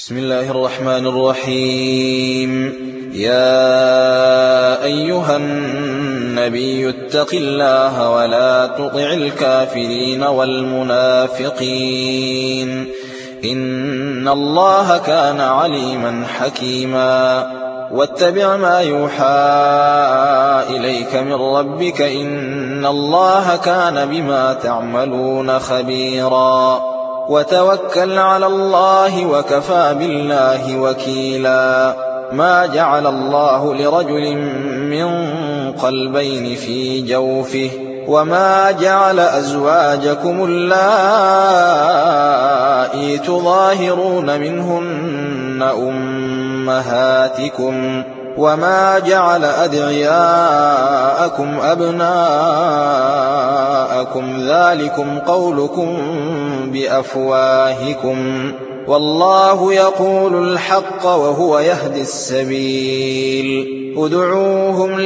بسم الله الرحمن الرحيم. يا أيها النبي اتق الله ولا تطع الكافرين والمنافقين إن الله كان عليما حكيما. واتبع ما يوحى إليك من ربك إن الله كان بما تعملون خبيرا. وتوكل على الله وكفى بالله وكيلا. ما جعل الله لرجل من قلبين في جوفه وما جعل أزواجكم اللائي تظاهرون منهن أمهاتكم وما جعل أدعياءكم أبناءكم ذلكم قولكم بأفواهكم والله يقول الحق وهو يهدي السبيل. ادعوهم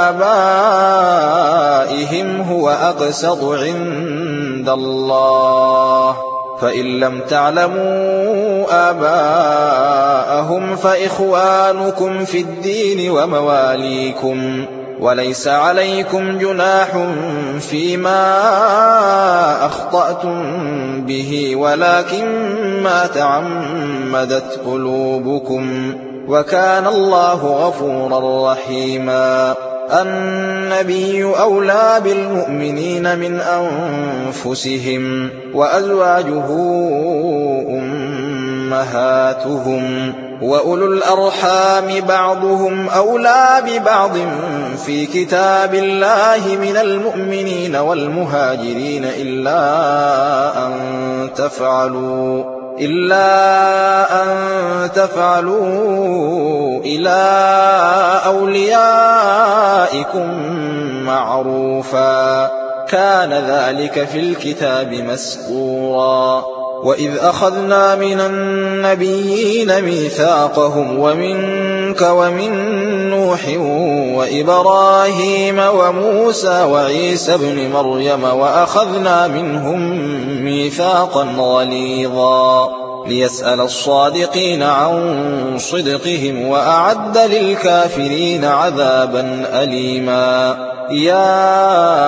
لآبائهم هو أقسط عند الله فإن لم تعلموا آباءهم فإخوانكم في الدين ومواليكم وليس عليكم جناح فيما أخطأتم به ولكن ما تعمدت قلوبكم وكان الله غفورا رحيما. النبي أولى بالمؤمنين من أنفسهم وأزواجه أمهاتهم وأولو الأرحام بعضهم أولى ببعض في كتاب الله من المؤمنين والمهاجرين إلا أن تفعلوا إلى أوليائكم معروفا كان ذلك في الكتاب مسطورا. وإذ أخذنا من النبيين ميثاقهم ومنك ومن نوح وإبراهيم وموسى وعيسى بن مريم وأخذنا منهم ميثاقا غليظا ليسأل الصادقين عن صدقهم وأعد للكافرين عذابا أليما. يا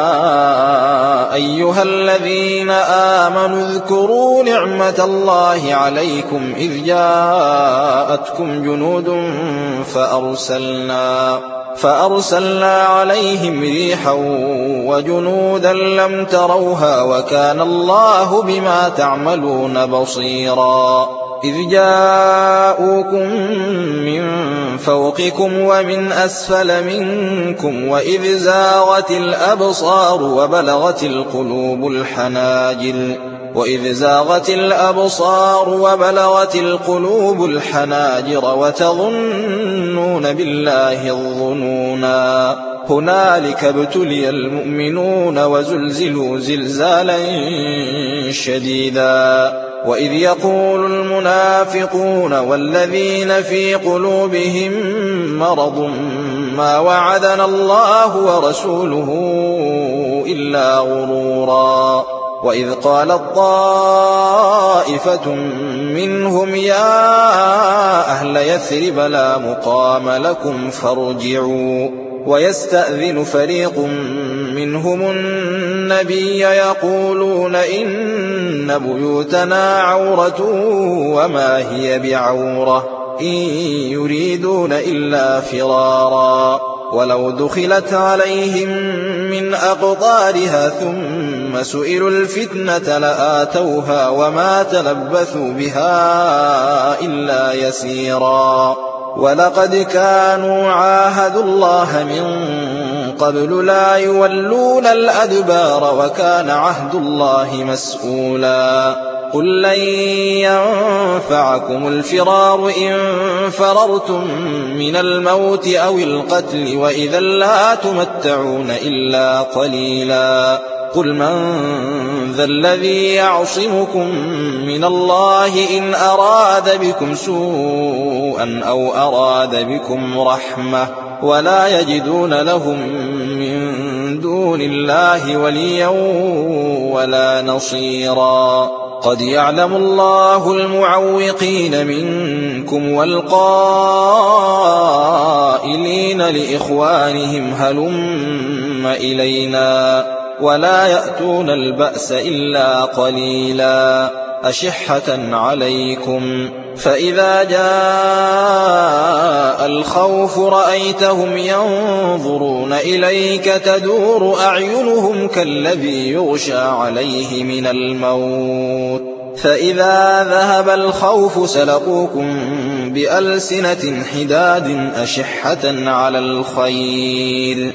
أيها الذين آمنوا اذكروا نعمة الله عليكم إذ جاءتكم جنود فأرسلنا عليهم ريحا وجنودا لم تروها وكان الله بما تعملون بصيرا. إذ جاءوكم من فوقكم ومن أسفل منكم وإذ زاغت الأبصار وبلغت القلوب الحناجر وتظنون بالله الظنونا. هنالك ابتلي المؤمنون وزلزلوا زلزالا شديدا. وإذ يقول المنافقون والذين في قلوبهم مرض ما وعدنا الله ورسوله إلا غرورا. وإذ قالت طائفة منهم يا أهل يثرب لا مقام لكم فارجعوا ويستأذن فريق منهم النبي يقولون إن بيوتنا عورة وما هي بعورة إن يريدون إلا فرارا ولو دخلت عليهم من أقطارها ثم سئلوا الفتنة لآتوها وما تلبثوا بها إلا يسيرا. ولقد كانوا عاهدوا الله من قبل لا يولون الأدبار وكان عهد الله مسؤولا. قل لن ينفعكم الفرار إن فررتم من الموت أو القتل وإذا لا تمتعون إلا قليلا. قل من ذا الذي يعصمكم من الله إن أراد بكم سوءا أو أراد بكم رحمة ولا يجدون لهم من دون الله وليا ولا نصيرا. قد يعلم الله المعوقين منكم والقائلين لإخوانهم هلم إلينا ولا يأتون البأس إلا قليلا أشحة عليكم فإذا جاء الخوف رأيتهم ينظرون إليك تدور أعينهم كالذي يغشى عليه من الموت فإذا ذهب الخوف سلقوكم بألسنة حداد أشحة على الخير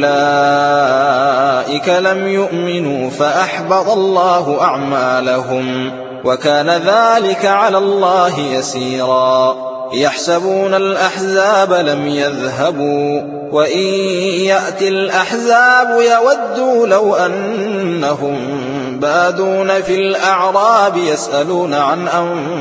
أولئك لم يؤمنوا فأحبط الله أعمالهم وكان ذلك على الله يسيرا يحسبون الأحزاب لم يذهبوا وإن يأتي الأحزاب يودوا لو أنهم بادون في الأعراب يسألون عن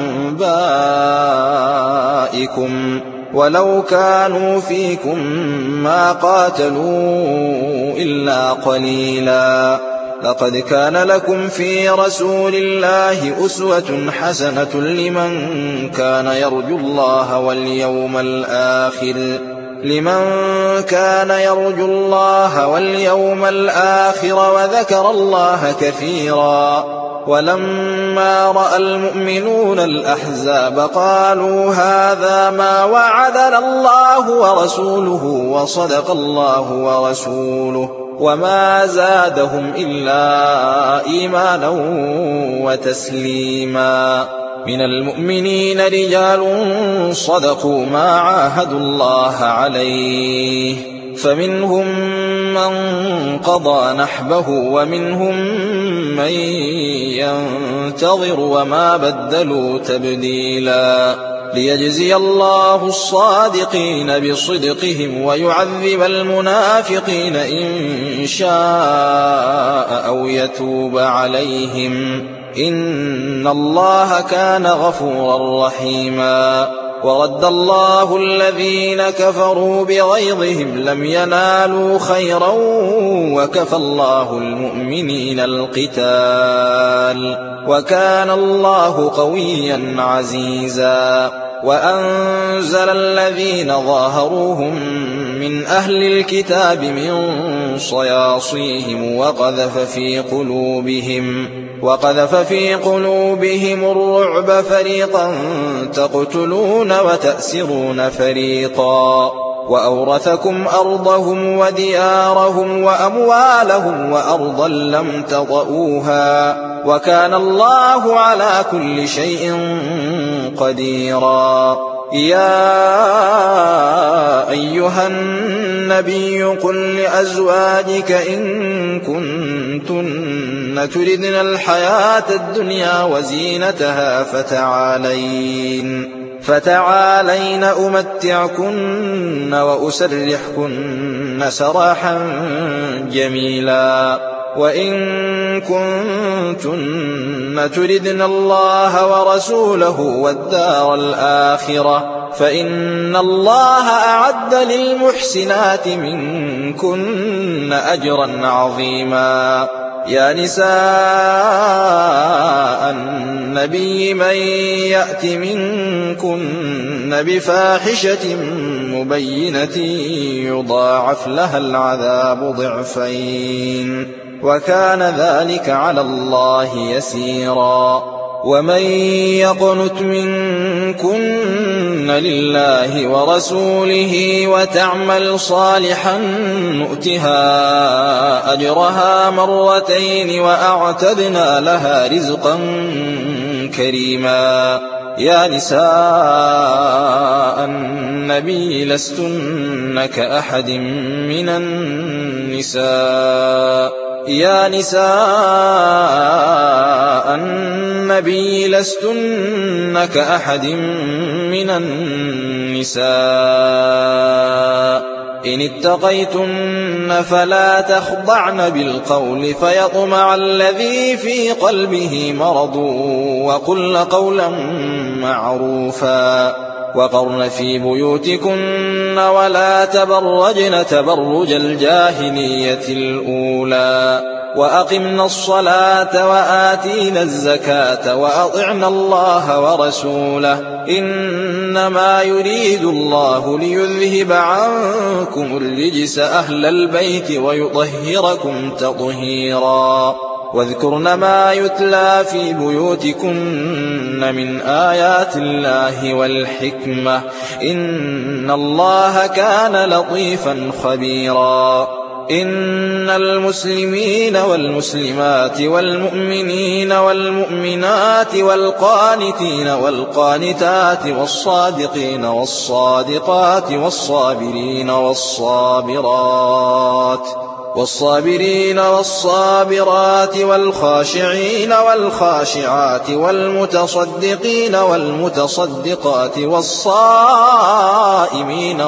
أنبائكم ولو كانوا فيكم ما قاتلوا إلا قليلا لقد كان لكم في رسول الله أسوة حسنة لمن كان يرجو الله واليوم الآخر وذكر الله كثيرا ولما رأى المؤمنون الأحزاب قالوا هذا ما وعدنا الله ورسوله وصدق الله ورسوله وما زادهم إلا إيمانا وتسليما من المؤمنين رجال صدقوا ما عاهدوا الله عليه فمنهم من قضى نحبه ومنهم من ينتظر وما بدلوا تبديلا ليجزي الله الصادقين بصدقهم ويعذب المنافقين إن شاء أو يتوب عليهم إن الله كان غفورا رحيما ورد الله الذين كفروا بغيظهم لم ينالوا خيرا وكفى الله المؤمنين القتال وكان الله قويا عزيزا وأنزل الذين ظاهروهم من أهل الكتاب من صياصيهم وقذف في قلوبهم الرعب فريقا تقتلون وتأسرون فريقا وأورثكم أرضهم وديارهم وأموالهم وأرضا لم تطئوها وكان الله على كل شيء قديرا يا أيها النبي قل لأزواجك إن كنتن تردن الحياة الدنيا وزينتها فتعالين أمتعكن وأسرحكن سراحا جميلا وإن كنتن تردن الله ورسوله والدار الآخرة فإن الله أعد للمحسنات منكن أجرا عظيما يا نساء النبي من يأت منكن بفاحشة مبينة يضاعف لها العذاب ضعفين وكان ذلك على الله يسيرا ومن يقنت منكن لله ورسوله وتعمل صالحا نؤتها أجرها مرتين وأعتدنا لها رزقا كريما يا نساء النبي لستن كأحد من النساء إن اتقيتن فلا تخضعن بالقول فيطمع الذي في قلبه مرض وقلن قولا معروفا وقرن في بيوتكن ولا تبرجن تبرج الجاهلية الأولى وأقمنا الصلاة وآتينا الزكاة وأطعنا الله ورسوله إنما يريد الله ليذهب عنكم الرجس أهل البيت ويطهركم تطهيرا واذكرن ما يتلى في بيوتكن من آيات الله والحكمة إن الله كان لطيفا خبيرا إن المسلمين والمسلمات والمؤمنين والمؤمنات والقانتين والقانتات والصادقين والصادقات والصابرين والصابرات والخاشعين والخاشعات والمتصدقين والمتصدقات والصائمين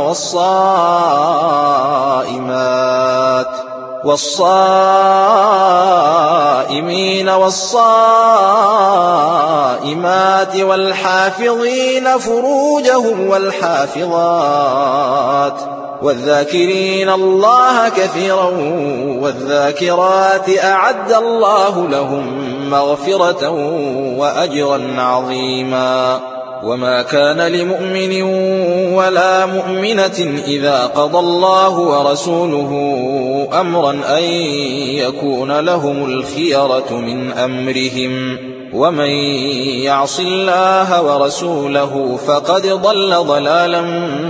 والصائمات والحافظين فروجهم والحافظات والذاكرين الله كثيرا والذاكرات أعد الله لهم مغفرة وأجرا عظيما وما كان لمؤمن ولا مؤمنة إذا قضى الله ورسوله أمرا أن يكون لهم الخيرة من أمرهم ومن يعص الله ورسوله فقد ضل ضلالا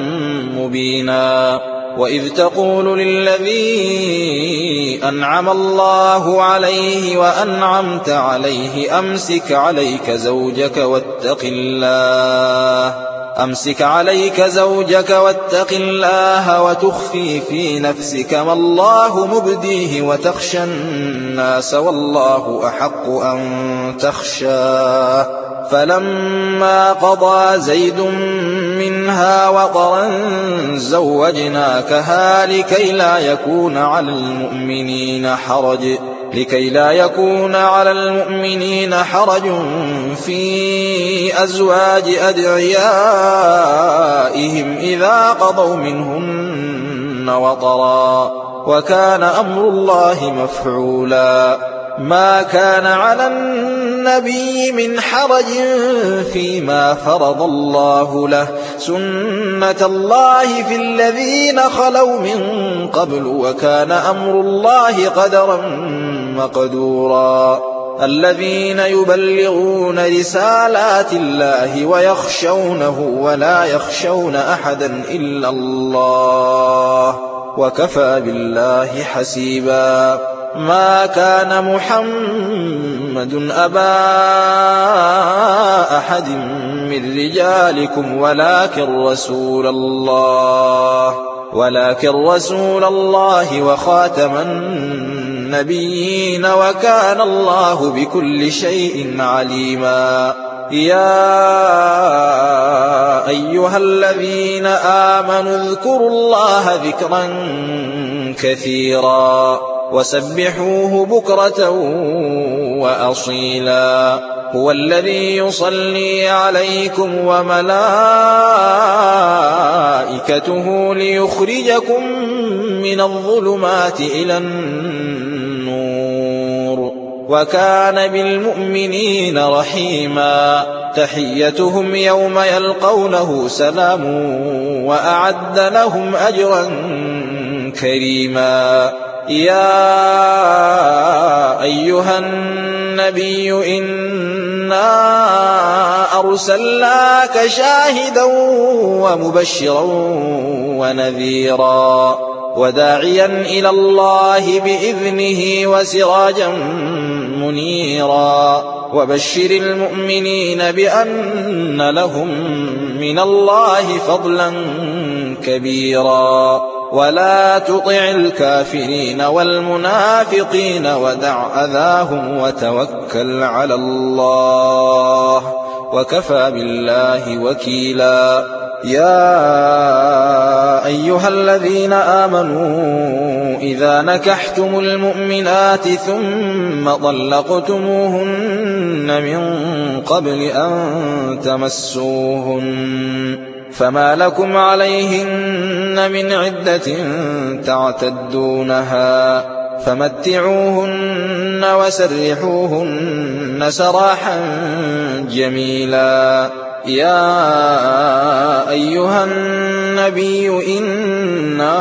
مبينا وإذ تقول للذي أنعم الله عليه وأنعمت عليه أمسك عليك زوجك واتق الله وتخفي في نفسك ما الله مبديه وتخشى الناس والله أحق أن تخشاه فلما قضى زيد منها وطرا زوجناكها لكي لا يكون على المؤمنين حرج في أزواج أدعيائهم إذا قضوا منهن وطرا وكان أمر الله مفعولا ما كان على النبي من حرج فيما فرض الله له سنة الله في الذين خلوا من قبل وكان أمر الله قدرا مقدورا الذين يبلغون رسالات الله ويخشونه ولا يخشون أحدا إلا الله وكفى بالله حسيبا ما كان محمد أبا أحد من رجالكم ولكن رسول الله وخاتم النبيين وكان الله بكل شيء عليما يا أيها الذين آمنوا اذكروا الله ذكرا كثيرا وسبحوه بكرة وأصيلا هو الذي يصلي عليكم وملائكته ليخرجكم من الظلمات إلى النور وكان بالمؤمنين رحيما تحيتهم يوم يلقونه سلام وأعد لهم أجرا كريما يا أيها النبي إنا أرسلناك شاهدا ومبشرا ونذيرا وداعيا إلى الله بإذنه وسراجا منيرا وبشر المؤمنين بأن لهم من الله فضلا كبيرا ولا تطع الكافرين والمنافقين ودع أذاهم وتوكل على الله وكفى بالله وكيلا يا أيها الذين آمنوا إذا نكحتم المؤمنات ثم طلقتموهن من قبل أن تمسوهن فما لكم عليهن من عدة تعتدونها فمتعوهن وسرحوهن سراحا جميلا. يا أيها النبي إنا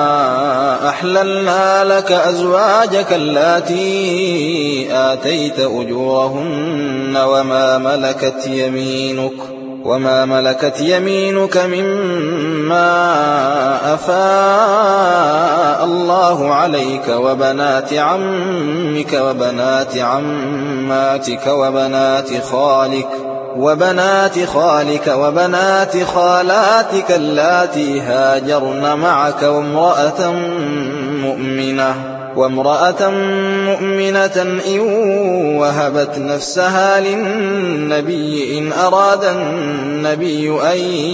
أحللنا لك أزواجك اللاتي آتيت أجورهن وما ملكت يمينك مما أفاء الله عليك وبنات عمك وبنات عماتك وبنات خالك وبنات خالاتك اللاتي هاجرن معك وامرأة مؤمنة إن وهبت نفسها للنبي إن أراد النبي أن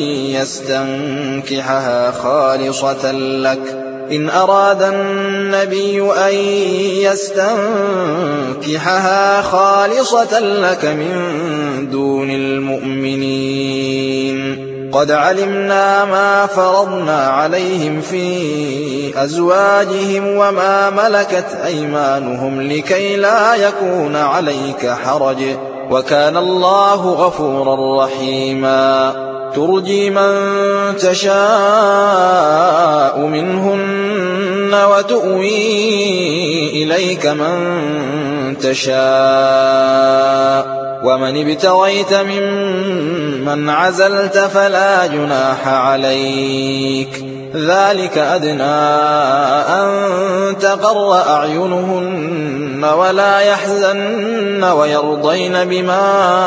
يستنكحها خالصة لك من دون المؤمنين. قد علمنا ما فرضنا عليهم في أزواجهم وما ملكت أيمانهم لكي لا يكون عليك حرج، وكان الله غفورا رحيما. ترجي من تشاء منهن وتؤوي إليك من تشاء، ومن ابتغيت ممن عزلت فلا جناح عليك. ذلك أدنى أن تقر أعينهن ولا يحزن ويرضين بما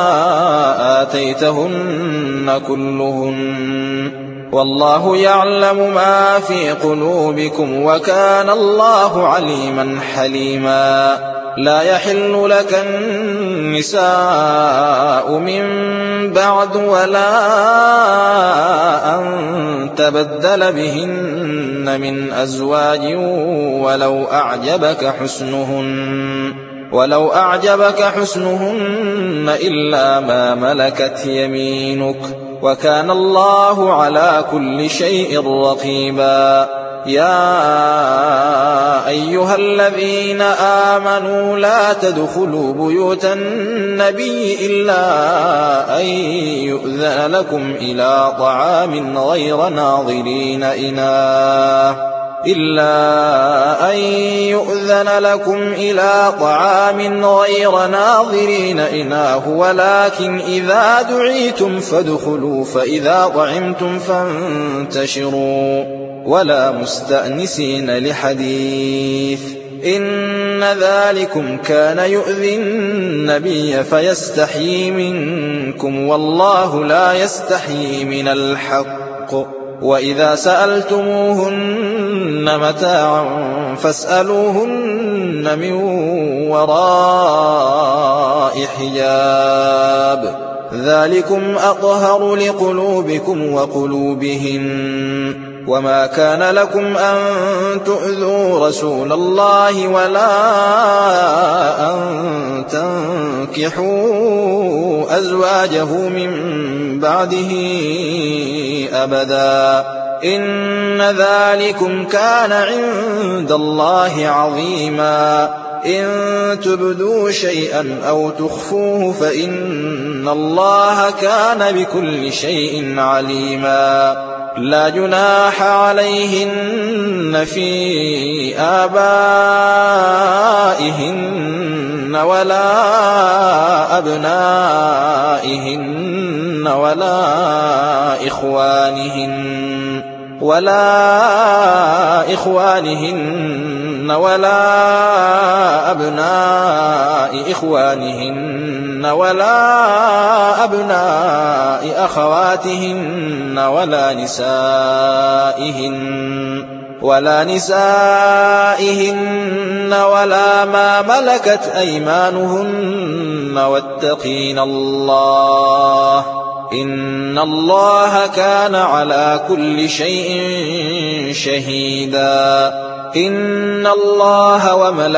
آتيتهن كلهن، والله يعلم ما في قلوبكم وكان الله عليما حليما. لا يحل لك النساء من بعد ولا أن تبدل بهن من أزواج ولو أعجبك حسنهن إلا ما ملكت يمينك، وكان الله على كل شيء رقيبا. يا أيها الذين آمنوا لا تدخلوا بيوت النبي إلا أن يؤذن لكم إلى طعام غير ناظرين إناه ولكن إذا دعيتم فادخلوا فإذا طعمتم فانتشروا ولا مستأنسين لحديث، إن ذلكم كان يؤذي النبي فيستحيي منكم والله لا يستحيي من الحق. وإذا سألتموهن متاعا فاسألوهن من وراء حجاب، ذلكم أطهر لقلوبكم وقلوبهن. وما كان لكم أن تؤذوا رسول الله ولا أن تنكحوا أزواجه من بعده أبدا، إن ذلكم كان عند الله عظيما. إن تبدوا شيئا أو تخفوه فإن الله كان بكل شيء عليما. لا جناح عليهن في آبائهن ولا أبنائهن ولا إخوانهن ولا أبناء إخوانهن ولا أبناء أخواتهن ولا نسائهن ولا ما ملكت أيمانهن واتقين الله إن الله كان على كل شيء شهيدا. إن الله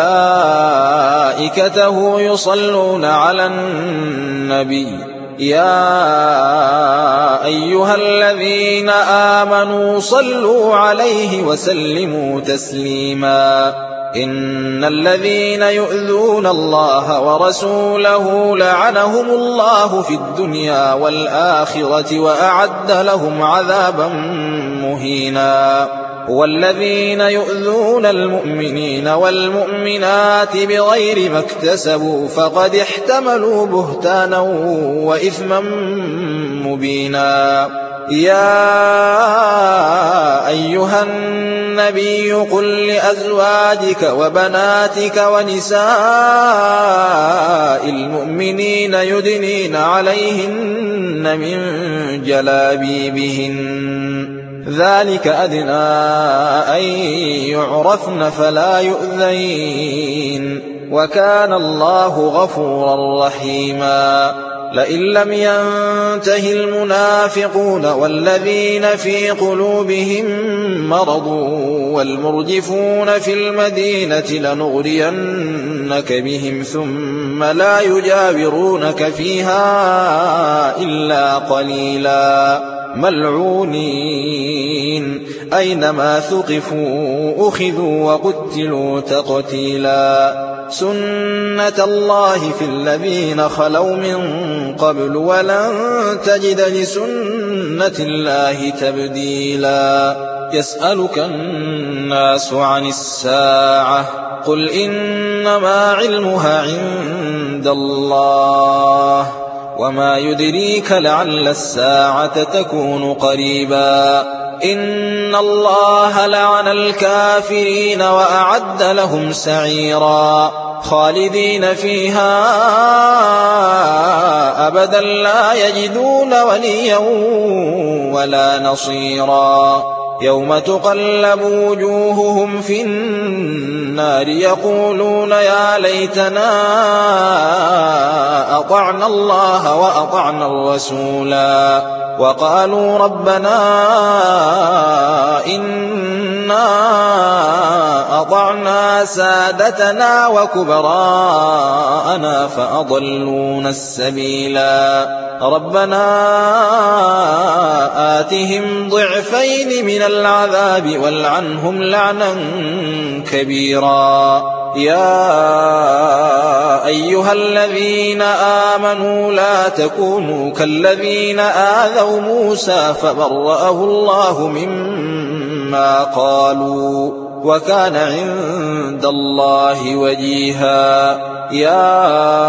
وملائكته يصلون على النبي يا أيها الذين آمنوا صلوا عليه وسلموا تسليما. إن الذين يؤذون الله ورسوله لعنهم الله في الدنيا والآخرة وأعد لهم عذابا مهينا والذين يؤذون المؤمنين والمؤمنات بغير ما اكتسبوا فقد احتملوا بهتانا وإثما مبينا يا أيها النبي قل لأزواجك وبناتك ونساء المؤمنين يدنين عليهن من جلابيبهن ذلك أدنى أن يعرفن فلا يؤذين وكان الله غفورا رحيما لئن لم ينته المنافقون والذين في قلوبهم مرض والمرجفون في المدينة لنغرينك بهم ثم لا يجاورونك فيها إلا قليلا ملعونين أينما ثقفوا أخذوا وقتلوا تقتيلا سنة الله في الذين خلوا من قبل ولن تجد لسنة الله تبديلا يسألك الناس عن الساعة قل إنما علمها عند الله وما يدريك لعل الساعة تكون قريبا إن الله لعن الكافرين وأعد لهم سعيرا خالدين فيها أبدا لا يجدون وليا ولا نصيرا يوم تقلب وجوههم في النار يقولون يا ليتنا أطعنا الله وأطعنا الرسولا وقالوا ربنا إنا أطعنا سادتنا وكبراءنا فأضلونا السبيلا ربنا آتهم ضعفين من العذاب والعنهم لعنا كبيرا يا أيها الذين آمنوا لا تكونوا كالذين آذوا موسى فبرأه الله مما قالوا وكان عند الله وجيها يا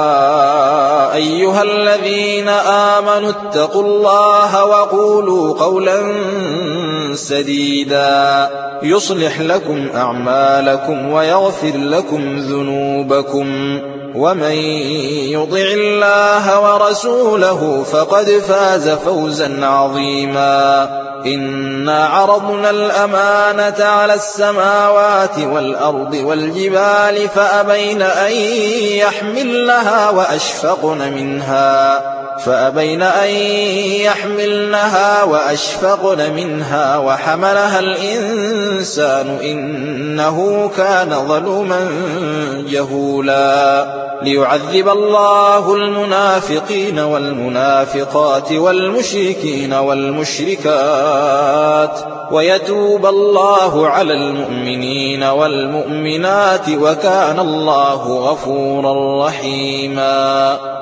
أيها الذين آمنوا اتقوا الله وقولوا قولا سديدا يصلح لكم أعمالكم ويغفر لكم ذنوبكم ومن يطع الله ورسوله فقد فاز فوزا عظيما إنا عرضنا الأمانة على السماوات والأرض والجبال فأبين أن يحملنها وأشفقن منها وحملها الإنسان إنه كان ظلوما جهولا ليعذب الله المنافقين والمنافقات والمشركين والمشركات ويتوب الله على المؤمنين والمؤمنات وكان الله غفورا رحيما